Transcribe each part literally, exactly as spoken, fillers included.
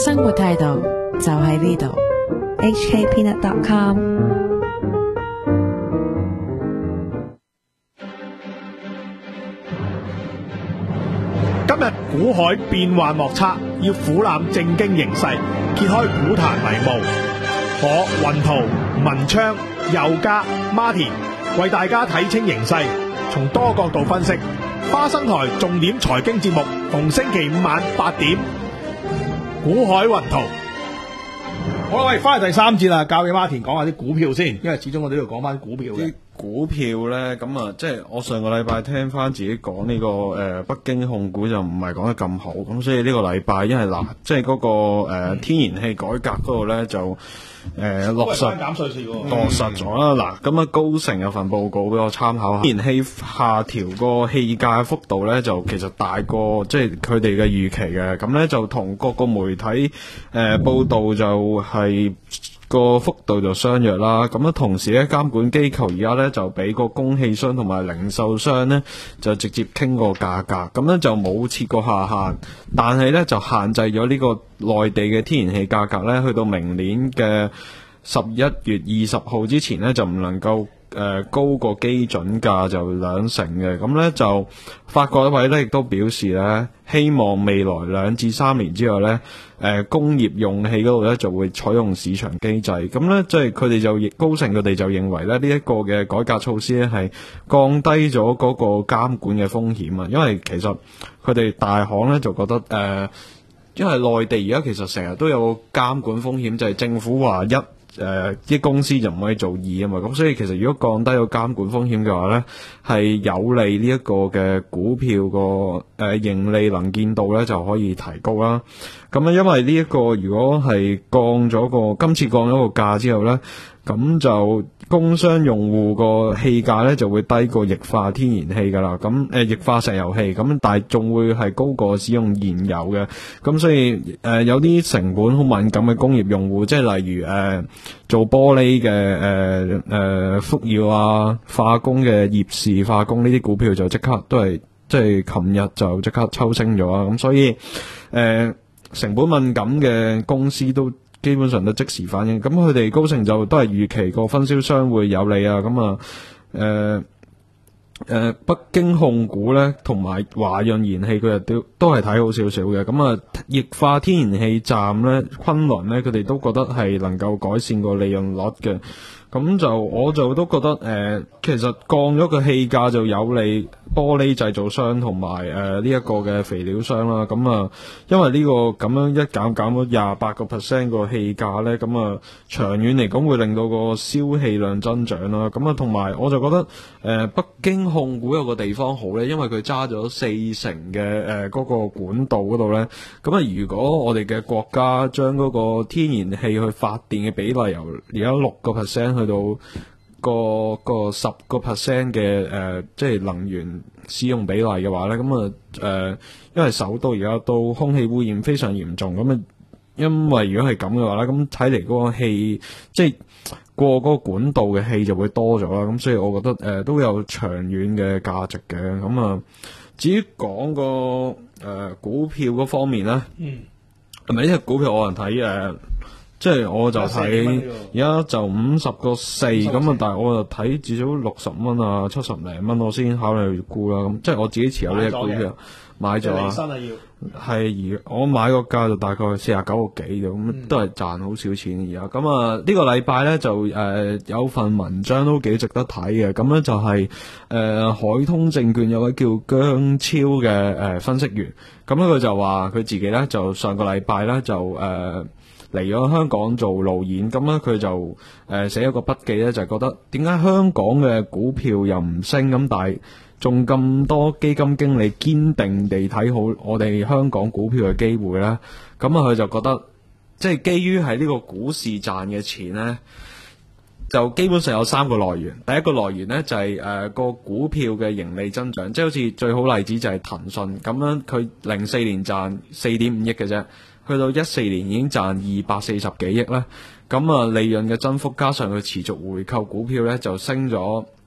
生活態度就喺呢度。H K Peanut dot com。 今日股海變幻莫測，要俯瞰正經形勢，揭開股壇迷霧。我雲圖、文昌、佑嘉、Martin 為大家睇清形勢，從多角度分析。花生台重點財經節目，逢星期五晚八點，股海雲圖。好啦，喂，翻嚟第三節啦，交俾 Martin 講下啲股票先，因為始終我哋都要講翻股票嘅。 股票咧，咁啊，即係我上個禮拜聽翻自己講呢、這個誒、呃、北京控股就唔係講得咁好，咁所以呢個禮拜因為嗱，即係嗰、那個誒、呃、天然氣改革嗰度咧就誒、呃、落實減稅事落實咗啦。嗱，咁啊高盛有份報告俾我參考下，天然氣下調個氣價幅度咧就其實大過即係佢哋嘅預期嘅，咁咧就同各個媒體誒、呃、報道就係、是。個幅度就相若啦，咁啊同時咧監管機構而家咧就俾個供氣商同埋零售商咧就直接傾個價格，咁咧就冇設個下限，但係咧就限制咗呢個內地嘅天然氣價格咧去到明年嘅十一月二十號之前咧就唔能夠誒、呃、高過基準價就兩成嘅，咁咧就發改委咧亦都表示咧希望未來兩至三年之後咧。誒、呃、工業用氣嗰度咧就會採用市場機制，咁咧即係佢哋就高盛佢哋就認為咧呢一個嘅改革措施咧係降低咗嗰個監管嘅風險啊，因為其實佢哋大行咧就覺得誒、呃，因為內地而家其實成日都有監管風險，就係、是、政府話一。誒、呃，啲公司就唔可以做二啊嘛，咁所以其實如果降低咗監管風險嘅話咧，係有利呢一個嘅股票個誒、呃、盈利能見度咧就可以提高啦。咁啊，因為呢、這、一個如果係降咗個今次降咗個價之後咧，咁就工商用戶個氣價咧就會低過液化天然氣噶啦，咁誒、呃、液化石油氣，咁但係仲會係高過使用燃油嘅，咁所以誒、呃、有啲成本好敏感嘅工業用戶，即係例如誒、呃、做玻璃嘅誒誒福耀啊、化工嘅葉氏化工呢啲股票就即刻都係即係琴日就即刻抽升咗啊，咁所以誒、呃、成本敏感嘅公司都。基本上都即時反應，咁佢哋高盛就都係預期個分銷商會有利啊，咁啊，誒、呃、誒、呃，北京控股咧同埋華潤燃氣佢哋都都係睇好少少嘅，咁啊，液化天然氣站咧，昆侖咧，佢哋都覺得係能夠改善個利潤率嘅。咁就我就都覺得誒、呃，其實降咗個氣價就有利玻璃製造商同埋誒呢一個嘅肥料商啦。咁啊，因為呢、這個咁樣一減減咗廿八個 percent 個氣價咧，咁啊長遠嚟講會令到個消氣量增長啦。咁啊，同埋我就覺得誒、呃、北京控股有個地方好咧，因為佢揸咗四成嘅誒嗰個管道嗰度咧。咁啊，如果我哋嘅國家將嗰個天然氣去發電嘅比例由而家六個 percent 去到個個十個 percent 嘅誒，即係能源使用比例嘅話咧，咁啊誒，因為首都而家都空氣污染非常嚴重，咁啊，因為如果係咁嘅話咧，咁睇嚟嗰個氣即係過嗰個管道嘅氣就會多咗啦，咁所以我覺得誒、呃、都有長遠嘅價值嘅。咁啊，至於講個誒、呃、股票嗰方面咧，嗯，係咪呢隻股票我人睇誒？呃即係我就睇而家就五十個四咁啊，但係我就睇至少六十蚊啊、七十零蚊，我先考慮沽啦。咁即係我自己持有呢隻股票買咗啊，係而我買個價就大概四十九個幾嘅，咁、嗯、都係賺好少錢而家。咁啊呢個禮拜咧就誒、呃、有份文章都幾值得睇嘅，咁咧就係、是、誒、呃、海通證券有位叫姜超嘅誒、呃、分析員，咁咧佢就話佢自己咧就上個禮拜咧就誒。呃嚟咗香港做路演，咁咧佢就誒、呃、寫一個筆記咧，就係、是、覺得點解香港嘅股票又唔升，咁但係仲咁多基金經理堅定地睇好我哋香港股票嘅機會咧？咁啊佢就覺得即係基於喺呢個股市賺嘅錢咧，就基本上有三個來源。第一個來源咧就係、是、誒、呃、個股票嘅盈利增長，即係好似最好例子就係騰訊咁樣，佢零四年賺四點五億嘅啫。去到一四年已經賺二百四十幾億啦，咁啊利潤嘅增幅加上佢持續回購股票咧，就升咗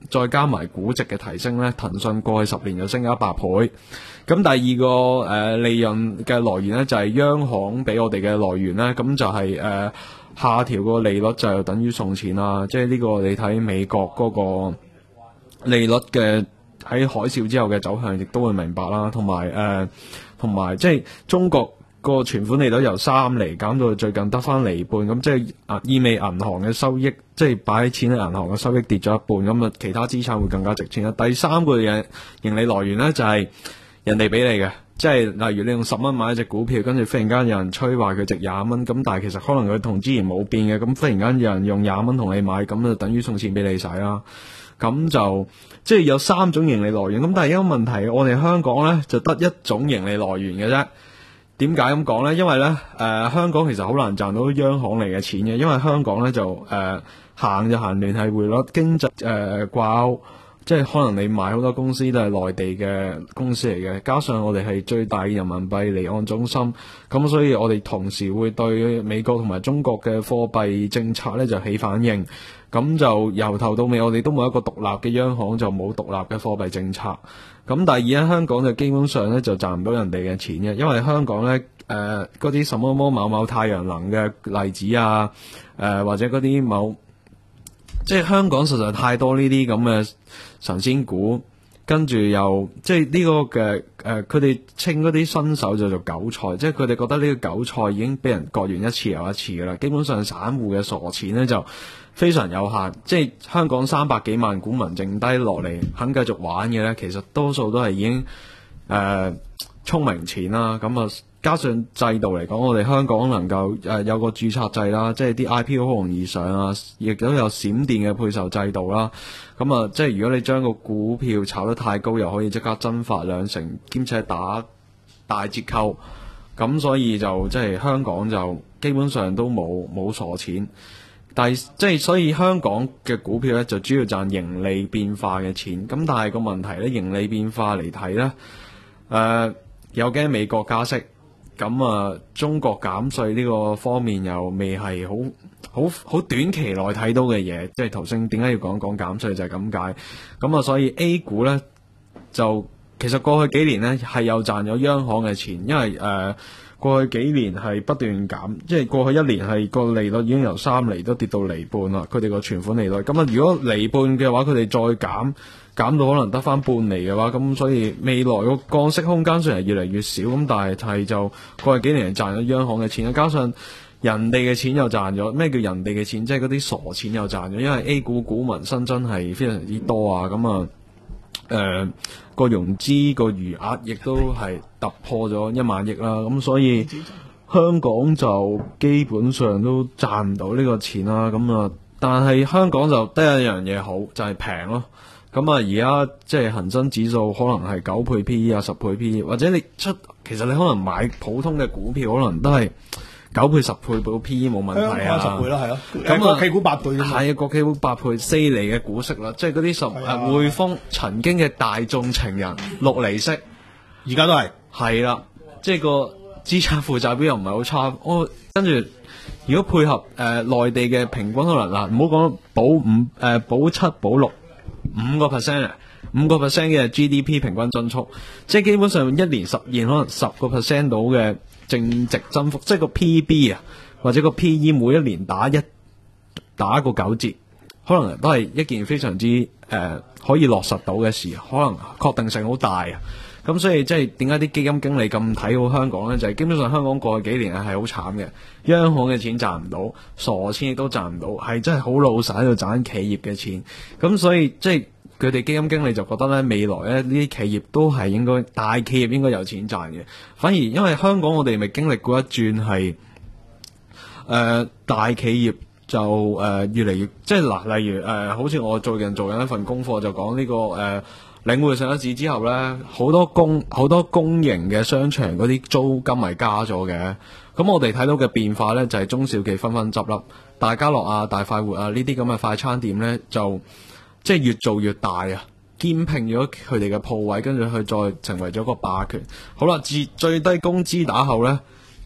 再加埋估值嘅提升咧，騰訊過去十年就升咗一百倍。咁第二個誒、呃、利潤嘅來源咧，就係、是、央行俾我哋嘅來源咧，咁就係、是、誒、呃、下調個利率就等於送錢啦。即係呢個你睇美國嗰個利率嘅喺海嘯之後嘅走向，亦都會明白啦。同埋誒同埋即係中國個存款利率由三厘減到最近得翻厘半，咁即係啊意味銀行嘅收益，即係擺喺錢喺銀行嘅收益跌咗一半，咁啊其他資產會更加值錢啦。第三個嘢盈利來源咧就係、是。人哋俾你嘅，即係例如你用十蚊買一隻股票，跟住忽然間有人吹話佢值廿蚊，咁但係其實可能佢同之前冇變嘅，咁忽然間有人用廿蚊同你買，咁就等於送錢俾你使啦。咁就即係有三種盈利來源，咁但係一個問題，我哋香港呢就得一種盈利來源嘅啫。點解咁講呢？因為呢，誒、呃、香港其實好難賺到央行嚟嘅錢嘅，因為香港呢就誒、呃、行就行聯繫匯率經濟誒掛鈎。即係可能你買好多公司都係內地嘅公司嚟嘅，加上我哋係最大嘅人民幣離岸中心，咁所以我哋同時會對美國同埋中國嘅貨幣政策咧就起反應，咁就由頭到尾我哋都冇一個獨立嘅央行，就冇獨立嘅貨幣政策。咁第二咧，香港就基本上咧就賺唔到人哋嘅錢嘅，因為香港咧誒嗰啲什麼麼某某太陽能嘅例子啊，誒、呃、或者嗰啲某。即係香港實在太多呢啲咁嘅神仙股，跟住又即係呢個嘅誒，佢哋稱嗰啲新手就做韭菜，即係佢哋覺得呢個韭菜已經俾人割完一次又一次㗎啦。基本上散戶嘅傻錢呢就非常有限，即係香港三百幾萬股民剩低落嚟肯繼續玩嘅呢，其實多數都係已經誒聰、呃、明錢啦。咁啊加上制度嚟講，我哋香港能夠誒、呃、有個註冊制啦，即係啲 I P O 好容易上啊，亦都有閃電嘅配售制度啦。咁啊，即係如果你將個股票炒得太高，又可以即刻增發兩成，兼且打大折扣。咁所以就即係香港就基本上都冇冇傻錢。但係即係所以香港嘅股票咧就主要賺盈利變化嘅錢。咁但係個問題咧，盈利變化嚟睇咧，誒、呃、有驚美國加息。咁啊，中國減稅呢個方面又未係好好好短期內睇到嘅嘢，即係頭先點解要講講減稅就係咁解。咁啊，所以 A 股呢，就其實過去幾年呢係有賺咗央行嘅錢，因為誒、呃、過去幾年係不斷減，即係過去一年係個利率已經由三厘都跌到厘半啦，佢哋個存款利率。咁啊，如果厘半嘅話，佢哋再減。減到可能得翻半厘嘅話，咁所以未來個降息空間雖然係越嚟越少，咁但係係就過去幾年賺咗央行嘅錢，加上人哋嘅錢又賺咗。咩叫人哋嘅錢？即係嗰啲傻錢又賺咗，因為 A 股股民新增係非常之多啊，咁啊誒個融資個餘額亦都係突破咗一萬億啦，咁所以香港就基本上都賺唔到呢個錢啦，咁啊但係香港就得一樣嘢好，就係平咯。咁啊，而家即係恒生指數可能係九倍 P E 啊，十倍 P E， 或者你出，其實你可能買普通嘅股票，可能都係九倍、十倍到 P E 冇問題啊。 十倍啦，係咯。 咁啊， 國企股八倍啫嘛。 係啊，國企股八倍，四厘嘅股息啦，即係嗰啲十誒匯豐曾經嘅大眾情人六厘息， 而家都係。 係啦，即係個資產負債表又唔係好差。我跟住如果配合誒內、呃、地嘅平均可能嗱，唔好講保五誒、呃、保七保六。五個 percent 啊，五個 percent 嘅 G D P 平均增速，即係基本上一年實現可能十個 percent 到嘅淨值增幅，即係個 P B 啊，或者個 P E 每一年打一打一個九折，可能都係一件非常之誒、呃、可以落實到嘅事，可能確定性好大啊。咁所以即係點解啲基金經理咁睇好香港呢？就係、是、基本上香港過去幾年係好慘嘅，央行嘅錢賺唔到，傻錢亦都賺唔到，係真係好老實喺度賺企業嘅錢。咁所以即係佢哋基金經理就覺得呢，未來呢呢啲企業都係應該大企業應該有錢賺嘅。反而因為香港我哋咪經歷過一轉係誒大企業就誒、呃、越嚟越即係嗱，例如誒、呃、好似我最近做緊一份功課就講呢、這個誒。呃領匯上咗市之後呢，好多公好多公營嘅商場嗰啲租金咪加咗嘅。咁我哋睇到嘅變化呢，就係、是、中小企紛紛執笠，大家樂啊、大快活啊呢啲咁嘅快餐店呢，就即係越做越大啊，兼併咗佢哋嘅鋪位，跟住佢再成為咗個霸權。好啦，自最低工資打後呢，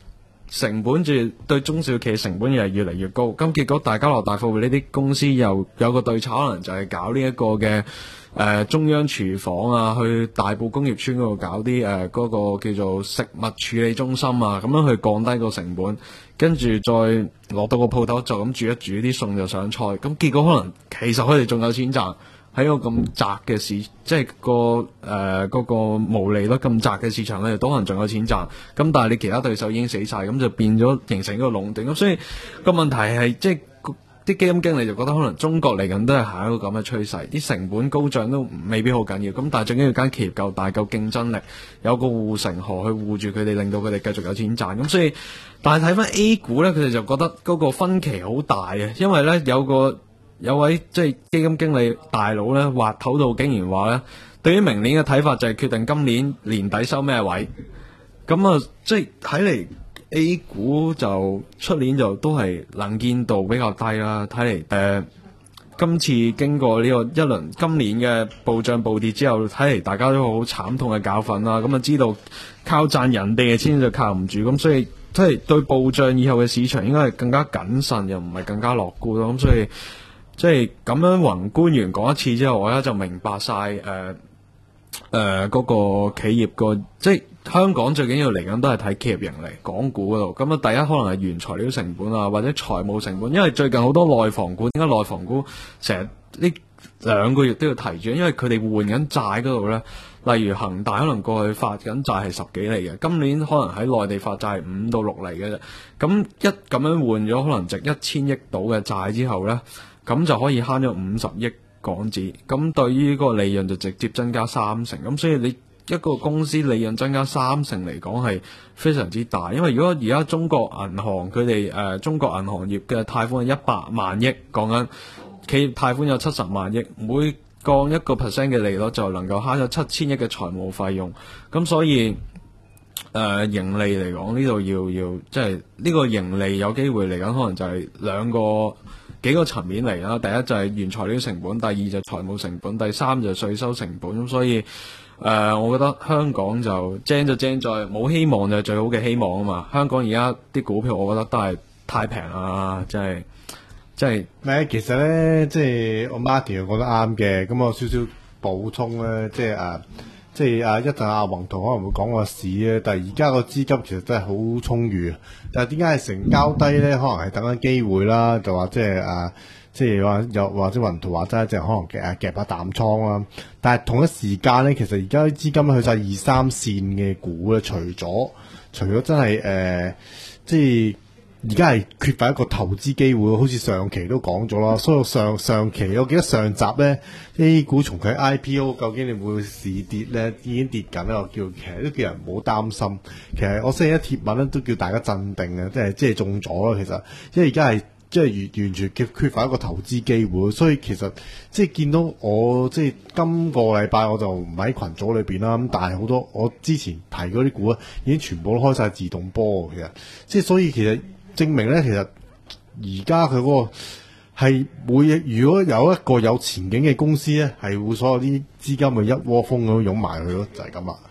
成本住對中小企成本又係越嚟越高，咁結果大家樂大貨匯呢啲公司又有個對策，可能就係搞呢一個嘅誒、呃、中央廚房啊，去大埔工業村嗰度搞啲誒嗰個叫做食物處理中心啊，咁樣去降低個成本，跟住再落到個鋪頭就咁煮一煮啲餸就上菜，咁結果可能其實佢哋仲有錢賺。喺個咁窄嘅市，即係個誒嗰個毛利率咁窄嘅市場咧，都可能仲有錢賺。咁但係你其他對手已經死晒，咁就變咗形成一個壟斷。咁所以個問題係，即係啲基金經理就覺得可能中國嚟緊都係行一個咁嘅趨勢，啲成本高漲都未必好緊要。咁但係最緊要間企業夠大、夠競爭力，有個護城河去護住佢哋，令到佢哋繼續有錢賺。咁所以，但係睇翻 A 股咧，佢哋就覺得嗰個分歧好大啊，因為咧有個。有位即係基金經理大佬咧，滑頭度竟然話咧，對於明年嘅睇法就係決定今年年底收咩位。咁啊，即係睇嚟 A 股就出年就都係能見度比較低啦。睇嚟誒，今次經過呢個一輪今年嘅暴漲暴跌之後，睇嚟大家都好慘痛嘅教訓啦。咁啊，知道靠賺人哋嘅錢就靠唔住，咁所以即係對暴漲以後嘅市場應該係更加謹慎，又唔係更加樂觀咯。咁所以。即係咁樣宏觀完講一次之後，我而家就明白晒誒誒嗰個企業個，即係香港最緊要嚟緊都係睇企業盈利，港股嗰度。咁啊，第一可能係原材料成本啊，或者財務成本，因為最近好多內房股，點解內房股成日呢兩個月都要提住？因為佢哋換緊債嗰度咧，例如恒大可能過去發緊債係十幾厘嘅，今年可能喺內地發債係五到六厘嘅啫。咁一咁樣換咗可能值一千億到嘅債之後咧。咁就可以慳咗五十億港紙，咁對於個利潤就直接增加三成，咁所以你一個公司利潤增加三成嚟講係非常之大，因為如果而家中國銀行佢哋誒中國銀行業嘅貸款係一百萬億，講緊企業貸款有七十萬億，每降一個 percent 嘅利率就能夠慳咗七千億嘅財務費用，咁所以誒、呃、盈利嚟講呢度要要即係呢個盈利有機會嚟緊，可能就係兩個。幾個層面嚟啦，第一就係原材料成本，第二就係財務成本，第三就係稅收成本。咁所以，誒、呃，我覺得香港就精就精在冇希望就係最好嘅希望啊嘛。香港而家啲股票，我覺得都係太平啦，真係，真係。 咩？其實咧，即係我 Martin 又覺得啱嘅。咁我少少補充咧，即係誒，即係啊，一陣阿宏圖可能會講個市咧，但係而家個資金其實真係好充裕。但係點解係成交低咧？可能係等緊機會啦，就話即係誒，即係話又或者宏圖話齋，即係可能夾夾下淡倉啦。但係同一時間咧，其實而家啲資金去晒二三線嘅股咧，除咗除咗真係誒、呃，即係。而家係缺乏一個投資機會，好似上期都講咗啦。所以上上期我記得上集咧 A 股從佢 I P O 究竟你會唔會市跌咧，已經跌緊咧。我叫其實都叫人唔好擔心。其實我星期一貼文咧都叫大家鎮定嘅，即係即係中咗啦。其實因為而家係即係完完全缺缺乏一個投資機會，所以其實即係見到我即係今個禮拜我就唔喺群組裏邊啦。咁但係好多我之前提嗰啲股咧已經全部都開晒自動波嘅，其實即係所以其實。證明咧，其實而家佢嗰個係會，如果有一個有前景嘅公司咧，係會所有啲資金咪一窩蜂咁湧埋去咯，就係咁啦。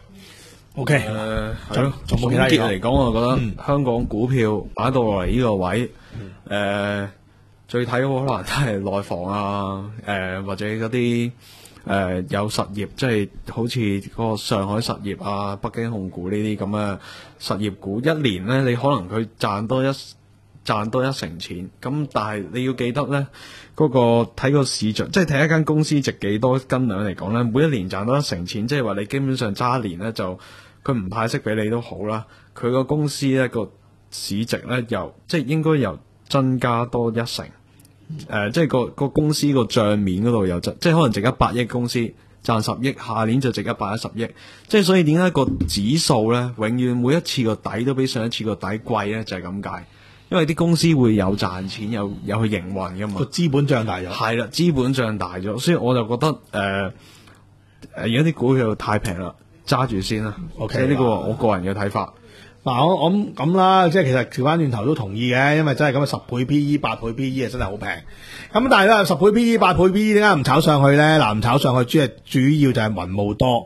O K， 誒係咯，總結嚟講，我覺得、嗯、香港股票擺到落嚟呢個位，誒、嗯呃、最睇可能都係內房啊，誒、呃、或者嗰啲誒有實業，即係好似嗰個上海實業啊、北京控股呢啲咁嘅實業股，一年咧你可能佢賺多一賺多一成錢，咁但係你要記得咧，嗰、嗰個睇個市場，即係睇一間公司值幾多斤兩嚟講咧，每一年賺多一成錢，即係話你基本上揸一年咧就佢唔派息俾你都好啦，佢個公司咧個市值咧由即係應該由增加多一成。誒、呃，即係個個公司個賬面嗰度有值，即係可能值一百億公司賺十億，下年就值一百一十億。即係所以點解個指數咧，永遠每一次個底都比上一次個底貴咧，就係咁解。因為啲公司會有賺錢，有有去營運噶嘛。個資本脹大咗。係啦，資本脹大咗，所以我就覺得誒誒，而家啲股票太平啦，揸住先啦。OK，即係呢個我個人嘅睇法。嗱、啊，我我咁啦，即係其實調翻轉頭都同意嘅，因為真係咁嘅十倍 P E、八倍 P E 啊，真係好平。咁但係咧，十倍 P E、八倍 P E 點解唔炒上去咧？嗱，唔炒上去主係主要就係雲霧多。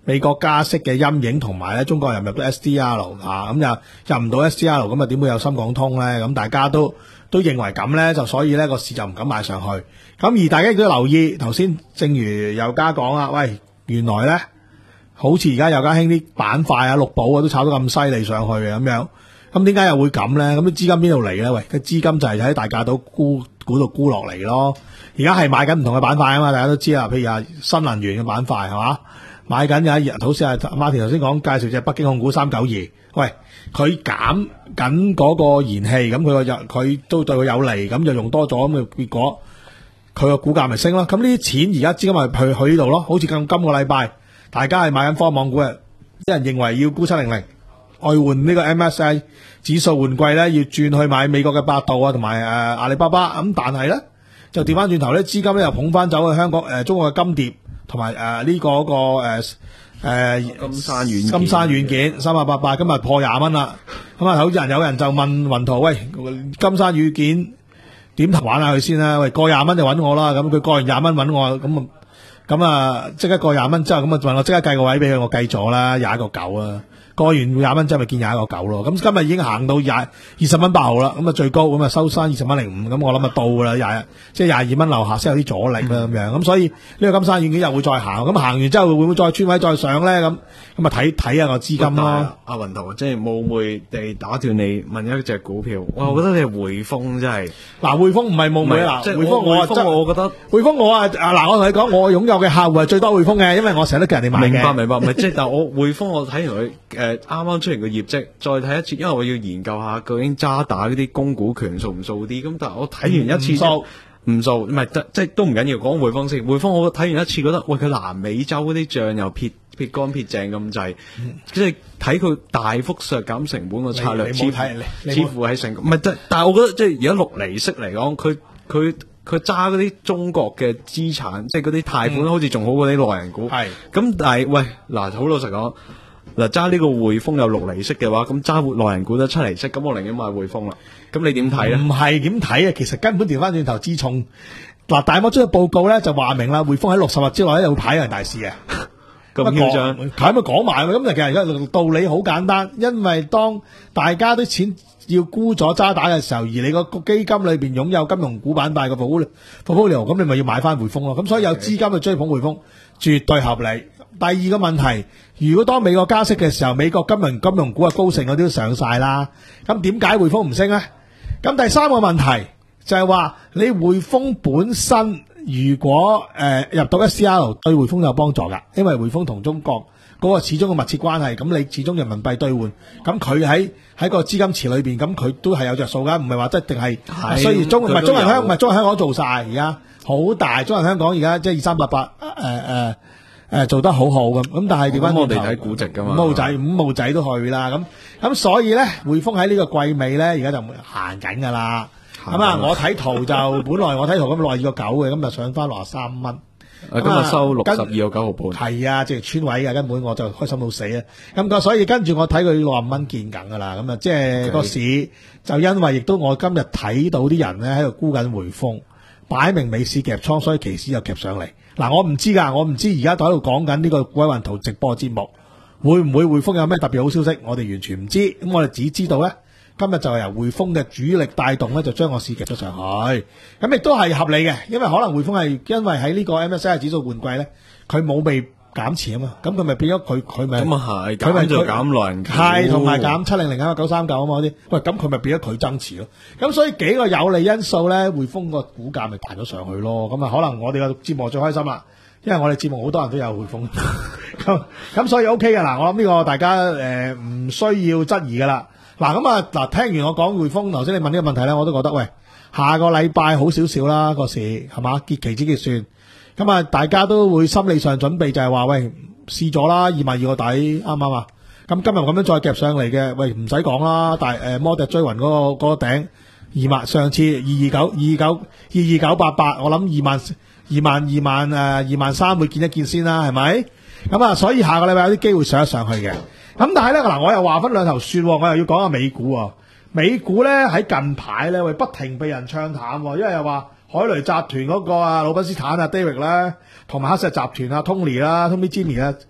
美國加息嘅陰影，同埋咧中國人入唔入到 S D R 啊，咁又入唔到 S D R， 咁啊點會有深港通咧？咁大家都都認為咁咧，就所以咧個市就唔敢買上去。咁而大家亦都留意，頭先正如有家講啦，喂，原來咧好似而家有家興啲板塊啊、綠寶啊都炒到咁犀利上去嘅咁樣。咁點解又會咁咧？咁啲資金邊度嚟咧？喂，個資金就係喺大價度沽估到沽落嚟咯。而家係買緊唔同嘅板塊啊嘛，大家都知啦。譬如話新能源嘅板塊係嘛，買緊有一日，好似係馬田頭先講介紹隻北京控股三九二，喂，佢減緊嗰個燃氣，咁佢個佢都對佢有利，咁就用多咗，咁嘅結果佢個股價咪升咯。咁呢啲錢而家資金咪去去呢度咯。好似今今個禮拜，大家係買緊科網股嘅，啲人認為要沽七零零。外換呢個 M S C I 指數換季咧，要轉去買美國嘅百度啊，同埋誒阿里巴巴。咁但係咧就調翻轉頭咧，資金咧又捧翻走去香港誒、呃、中國嘅金蝶，同埋誒呢個個誒誒金山軟金山軟件三八八八，今日破廿蚊啦。咁啊，有人有人就問雲圖，喂，金山軟件點玩下佢先啦？喂，過廿蚊就揾我啦。咁佢過完廿蚊揾我，咁啊咁啊即刻過廿蚊之後，咁啊問我即刻計個位俾佢，我計咗啦，廿一個九啊。過完廿蚊之後咪見廿一個九咯，咁今日已經行到廿二十蚊八毫啦，咁啊最高咁啊收山二十蚊零五，咁我諗啊到噶啦，廿即係廿二蚊樓下先有啲阻力啦咁樣，咁所以呢個金山軟件又會再行，咁行完之後會唔會再穿位再上咧？咁咁啊睇睇下個資金咯。 阿雲圖即係冒昧地打斷你問一隻股票，哇！我覺得你係匯豐真係嗱，匯豐唔係冒昧啦， 即係匯豐我匯豐我覺得匯豐我啊嗱，我同你講，我擁有嘅客戶係最多匯豐嘅，因為我成日都叫人哋買嘅。 明白明白，唔係即係，但係我匯豐我睇完佢誒啱啱出嚟嘅業績，再睇一次，因為我要研究下究竟渣打嗰啲供股權數唔數啲，咁但係我睇完一次數唔數，唔係即係都唔緊要，講匯豐先。匯豐我睇完一次覺得，喂佢南美洲嗰啲帳又撇撇乾撇淨咁滯，即係睇佢大幅削減成本個策略，似乎似乎係成唔係，但但係我覺得即係而家六厘息嚟講，佢佢。佢揸嗰啲中國嘅資產，即係嗰啲貸款，好似仲好過啲內人股。係咁、嗯，但係喂嗱，好老實講，嗱揸呢個匯豐有六厘息嘅話，咁揸內人股得七厘息，咁我寧願買匯豐啦。咁你點睇咧？唔係點睇啊？其實根本調翻轉頭，自從嗱大摩出嘅報告咧，就話明啦，匯豐喺六十日之內咧會跑贏大市嘅。咁囂張，係咪講埋？咁其實而家道理好簡單，因為當大家啲錢要沽咗渣打嘅時候，而你個基金裏邊擁有金融股板塊嘅 portfolio， 咁你咪要買翻匯豐咯。咁所以有資金去追捧匯豐，絕對合理。第二個問題，如果當美國加息嘅時候，美國金融金融股嘅高盛嗰啲都上晒啦，咁點解匯豐唔升呢？咁第三個問題就係話，你匯豐本身如果誒、呃、入到 S D R 對匯豐有幫助噶，因為匯豐同中國嗰個始終嘅密切關係，咁你始終人民幣兌換，咁佢喺喺個資金池裏邊，咁佢都係有着數噶，唔係話一定係，所以中唔係中銀香唔係中銀香港做晒，而家好大，中銀香港而家即係二三八八誒誒誒做得好好咁，咁但係點解我哋睇估值噶嘛， 五毛仔五毛仔都去啦，咁咁所以咧匯豐喺呢個季尾咧而家就行緊噶啦。咁啊！我睇圖就本來我睇圖咁六十二個九嘅，咁就上翻六十三蚊。 今日收六十二個九毫半。係啊，即係穿位嘅，根本我就開心到死啊！咁個所以跟住我睇佢六十蚊見緊噶啦。咁啊，即係個市就因為亦都我今日睇到啲人咧喺度沽緊匯豐，擺明美市夾倉，所以期市又夾上嚟。嗱，我唔知㗎，我唔知而家喺度講緊呢個股海雲圖直播節目，會唔會匯豐有咩特別好消息？我哋完全唔知。咁我哋只知道咧。今日就係由匯豐嘅主力帶動咧，就將個市夾咗上去，咁亦都係合理嘅，因為可能匯豐係因為喺呢個 M S C I 指數換季咧，佢冇被減持啊嘛，咁佢咪變咗佢佢咪咁啊係，佢咪就減內人股， 係同埋減七零零啊九三九啊嘛嗰啲，喂咁佢咪變咗佢增持咯，咁所以幾個有利因素咧，匯豐個股價咪彈咗上去咯，咁啊可能我哋個節目最開心啦，因為我哋節目好多人都有匯豐，咁咁所以 OK 嘅嗱，我諗呢個大家誒唔需要質疑噶啦。嗱咁啊，嗱聽完我講匯豐，頭先你問呢個問題咧，我都覺得喂，下個禮拜好少少啦個市，係嘛結期之結算，咁啊大家都會心理上準備就係話喂試咗啦，二萬二個底啱唔啱啊？咁今日咁樣再夾上嚟嘅，喂唔使講啦，但係誒摩迪追雲嗰個嗰個頂二萬，上次二二九二九二二九八八，我諗二萬二萬二萬誒二萬三會見一見先啦，係咪？咁啊，所以下個禮拜有啲機會上一上去嘅。咁但係咧嗱，我又話分兩頭算，我又要講下美股啊。美股咧喺近排咧，會不停被人唱淡，因為又話海雷集團嗰個啊，魯賓斯坦啊，David 咧，同埋黑石集團啊，Tony 啦，Tony Jimmy 啊，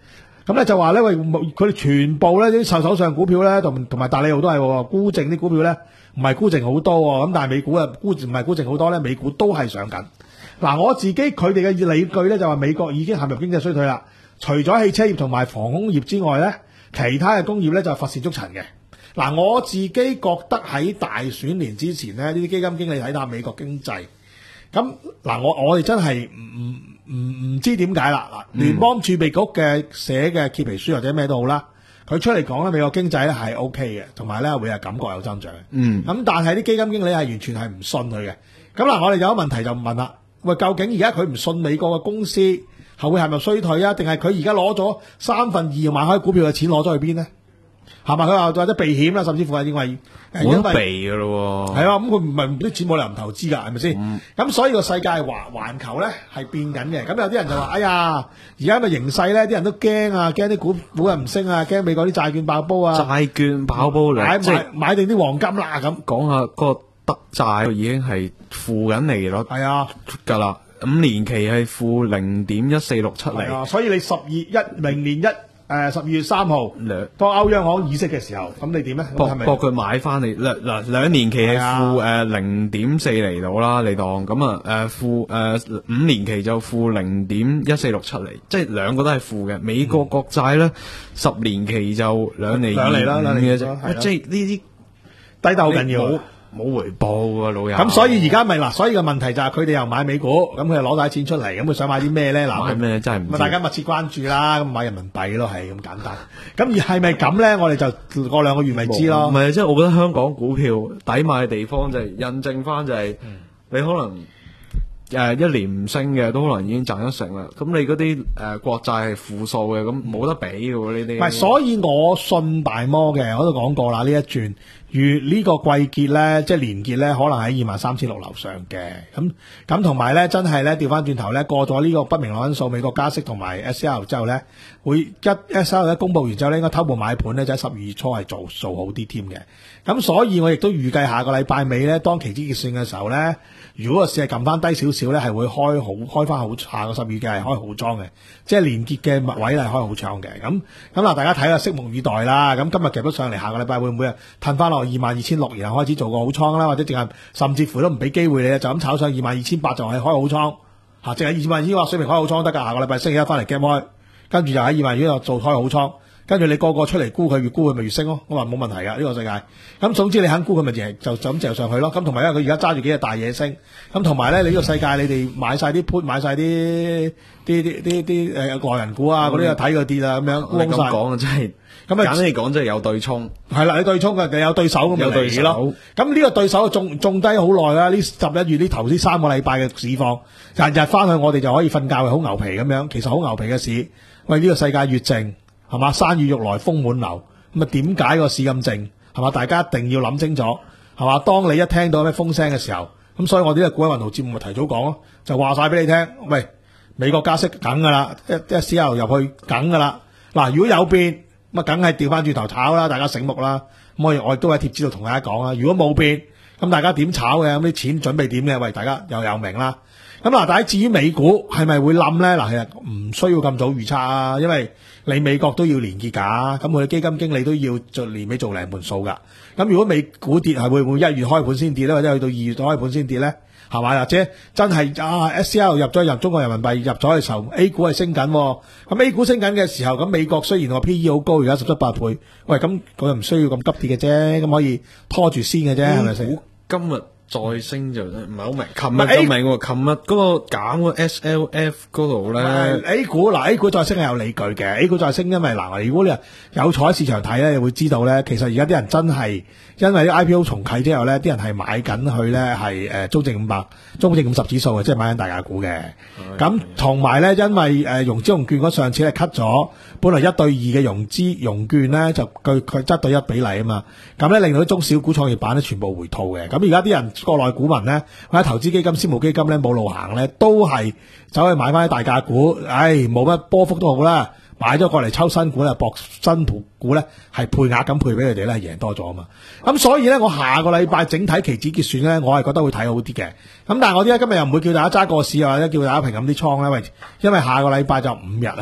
咁咧就話咧，喂，佢哋全部咧啲手手上股票咧，同同埋大利號都係喎，沽淨啲股票咧，唔係沽淨好多喎，咁但係美股啊沽唔係沽淨好多咧，美股都係上緊。嗱，我自己佢哋嘅理據咧就話美國已經陷入經濟衰退啦，除咗汽車業同埋航空業之外咧，其他嘅工業咧就乏善足陳嘅。嗱，我自己覺得喺大選年之前咧，呢啲基金經理睇下美國經濟，咁嗱，我我哋真係唔唔唔唔知點解啦。嗱，聯邦儲備局嘅寫嘅揭皮書或者咩都好啦，佢出嚟講咧，美國經濟咧係 O K 嘅，同埋咧會係感覺有增長嘅。嗯，咁但係啲基金經理係完全係唔信佢嘅。咁嗱，我哋有個問題就問啦，喂，究竟而家佢唔信美國嘅公司係會係咪衰退啊？定係佢而家攞咗三分二買開股票嘅錢攞咗去邊呢？係咪佢話或者避險啦，甚至乎係認為冇得避噶咯喎。 係啊，咁佢唔係啲錢冇理由唔投資㗎，係咪先？咁、嗯、所以個世界環環球咧係變緊嘅。咁有啲人就話：哎呀，而家咪形勢咧，啲人都驚啊，驚啲股股又唔升啊，驚美國啲債券爆煲啊， 債券爆煲嚟， 買即係買買定啲黃金啦咁。 講下嗰個德債已經係負緊利率， 係啊， 㗎啦，五年期係負零點一四六七厘。 啊，所以你十二一明年一。誒十二月三號，當歐央行議息嘅時候，咁你點咧？ 博博佢買翻嚟兩嗱兩年期係負誒零點四厘到啦，你當咁啊誒負誒五年期就負零點一四六七厘，即係兩個都係負嘅。美國國債咧十年期就兩厘兩厘啦，兩厘嘅啫， 即係呢啲低得好緊要。 冇回報啊，老友。 咁所以而家咪嗱，所以個問題就係佢哋又買美股，咁佢又攞晒錢出嚟，咁佢想買啲咩咧？嗱， 買咩真係唔知。 咁大家密切關注啦，咁買人民幣咯，係咁簡單。咁而係咪咁咧？我哋就過兩個月咪知咯。 唔係，即係我覺得香港股票抵買嘅地方就係印證翻就係、是嗯、你可能。誒、呃，一年唔升嘅都可能已經賺一成啦。咁你嗰啲誒國債係負數嘅，咁冇得比嘅喎呢啲。唔係， 所以我信大摩嘅，我都講過啦。呢一轉，如呢個季結咧，即係年結咧，可能喺二萬三千六樓上嘅。咁咁同埋咧，真係咧調翻轉頭咧，過咗呢個不明朗因素，美國加息同埋 S L 之後咧，會一 S L 咧公佈完之後咧，應該偷步買盤咧，就喺十二月初係做做好啲添嘅。咁所以我亦都預計下個禮拜尾咧，當期指結算嘅時候咧，如果個市係撳翻低少少咧，係會開好開翻好，下個十二月係開好莊嘅，即係連結嘅物位係開好倉嘅。咁咁嗱，大家睇下，拭目以待啦。咁今日夾咗上嚟，下個禮拜會唔會啊褪翻落二萬二千六，然後開始做個好倉啦，或者淨係甚至乎都唔俾機會你，就咁炒上二萬二千八就係開好倉嚇，淨係二萬二千八水平開好倉得㗎。下個禮拜星期一翻嚟夾開，跟住就喺二萬二度做開好倉。跟住你個個出嚟沽佢，越沽佢咪越升咯。我話冇問題㗎，呢個世界。咁總之你肯沽佢咪就就咁嚼上去咯。咁同埋因為佢而家揸住幾隻大嘢升，咁同埋咧你呢個世界你哋買晒啲 put，買晒啲啲啲啲啲誒內人股啊嗰啲啊睇佢跌啊咁樣沽曬。咁講啊真係，咁簡單嚟講即係有對沖。係啦， 你對沖嘅，你有對手咁咪嚟咯。咁呢個對手種種低好耐啦。呢十一月呢頭呢三個禮拜嘅市況，日日翻去我哋就可以瞓覺，好牛皮咁樣。其實好牛皮嘅市，喂呢個世界越靜。係嘛？山雨欲來風滿樓，咁啊點解個市咁靜？係嘛？大家一定要諗清楚，係嘛？當你一聽到咩風聲嘅時候，咁所以我哋呢個股海雲圖節目咪提早講咯，就話晒俾你聽。喂，美國加息梗噶啦，一一 S L 入去梗噶啦。嗱，如果有變，咁啊梗係調翻轉頭炒啦，大家醒目啦。咁我我亦都喺貼紙度同大家講啦。如果冇變，咁大家點炒嘅？咁啲錢準備點嘅？喂，大家又有明啦。咁嗱，但係至於美股係咪會冧咧？嗱，其實唔需要咁早預測啊，因為你美國都要年結㗎，咁佢嘅基金經理都要做年尾做零盤數㗎。咁如果美股跌係會唔會一月開盤先跌咧，或者去到二月開盤先跌咧？係嘛？或者真係啊 S L 入咗入中國人民幣入咗嘅時候 ，A 股係升緊，咁 A 股升緊嘅時候，咁美國雖然個 P E 好高，而家十七八倍，喂，咁佢又唔需要咁急跌嘅啫，咁可以拖住先嘅啫，係咪先？ 今日再升就唔係好明，琴日都明喎。琴日嗰個減個 S L F 嗰度咧 ，A 股嗱 A 股再升係有理據嘅。A 股再升，因為嗱，如果你有坐喺市場睇咧，你會知道咧，其實而家啲人真係因為啲 I P O 重啟之後咧，啲人係買緊去咧係誒中證五百、中證五十指數嘅，即係買緊大價股嘅。咁同埋咧，因為誒融資融券嗰上次係 cut 咗，本來一對二嘅融資融券咧就佢佢質對一比例啊嘛，咁咧令到啲中小股創業板咧全部回吐嘅。咁而家啲人國內股民咧，或者投資基金、私募基金咧冇路行咧，都係走去買翻啲大價股，唉，冇乜波幅都好啦，買咗過嚟抽新股咧，博新股咧係配額咁配俾佢哋咧，係贏多咗啊嘛。咁所以咧，我下個禮拜整體期指結算咧，我係覺得會睇好啲嘅。咁但係我啲咧今日又唔會叫大家揸個市，或者叫大家平咁啲倉咧，喂，因為下個禮拜就五日啊。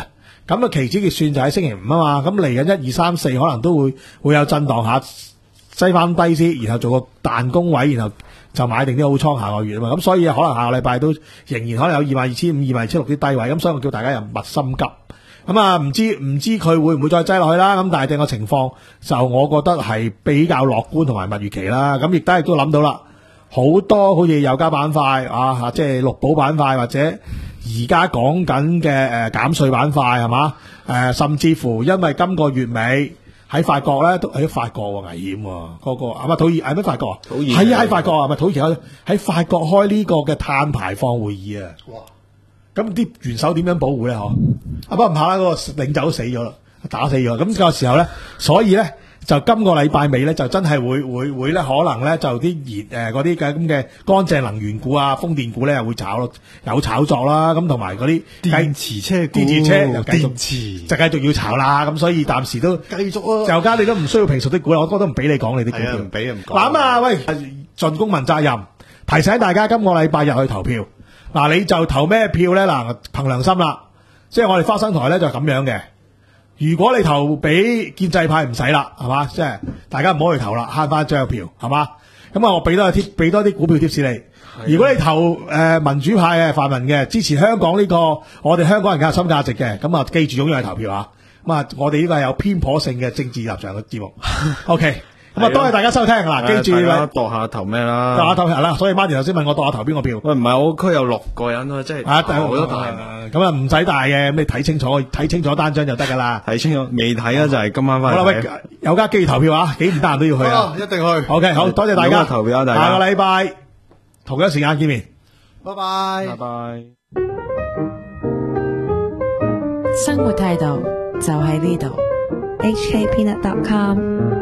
咁啊期指結算就喺星期五啊嘛，咁嚟緊一二三四可能都會會有震盪下，擠翻低先，然後做個彈弓位，然後就買定啲好倉下個月啊嘛，咁所以可能下個禮拜都仍然可能有二萬二千五、二萬二千六啲低位，咁所以我叫大家又勿心急。咁啊，唔知唔知佢會唔會再擠落去啦？咁但係整個情況就我覺得係比較樂觀同埋蜜月期啦。咁亦都係都諗到啦，好多好似有家板塊啊，即係綠寶板塊或者而家講緊嘅誒減稅板塊係嘛？誒、呃，甚至乎因為今個月尾喺法國咧都喺法國喎，危險喎，嗰個啊乜土耳係乜法國啊？ 土耳係啊，喺法國啊，咪土耳其喺法國開呢個嘅碳排放會議啊！哇！咁啲元首點樣保護咧？嗬，啊不過唔怕啦，嗰、那個領袖都死咗啦，打死咗。咁、那個時候咧，所以咧就今個禮拜尾咧就真係會會會咧，可能咧就啲熱誒嗰啲嘅咁嘅乾淨能源股啊、風電股咧又會炒咯，有炒作啦。咁同埋嗰啲電池車股、 電池車又繼續電池就繼續要炒啦。咁所以暫時都繼續啊！ 就家你都唔需要評述啲股啦，我哥都唔俾你講你啲股票， 唔俾唔講。 嗱啊，喂，盡公民責任，提醒大家今個禮拜日去投票。嗱，你就投咩票咧？嗱，憑良心啦，即係我哋花生台咧就係咁樣嘅。如果你投俾建制派唔使啦，係嘛？即係大家唔好去投啦，慳翻張票，係嘛？咁啊，我俾多啲貼，俾多啲股票貼士你。如果你投誒、呃、民主派嘅泛民嘅，支持香港呢、這個我哋香港人嘅核心價值嘅，咁啊記住踴躍去投票啊！咁啊，我哋呢個係有偏頗性嘅政治立場嘅節目。OK。咁啊，多謝大家收聽嗱，記住啦， 度下投咩啦？ 度下投係啦，所以 Martin 頭先問我度下投邊個票？ 喂，唔係我區有六個人啊，即係啊， 好多大， 咁啊唔使大嘅，咁你睇清楚，睇清楚單張就得噶啦。 睇清楚未睇啊？就係今晚翻嚟。 好啦，喂，有家機投票啊，幾唔得閒都要去啊， 一定去。 OK，好多謝大家投票，大家下個禮拜同一時間見面， 拜拜， 拜拜。 生活態度就喺呢度，H K Peanut dot com。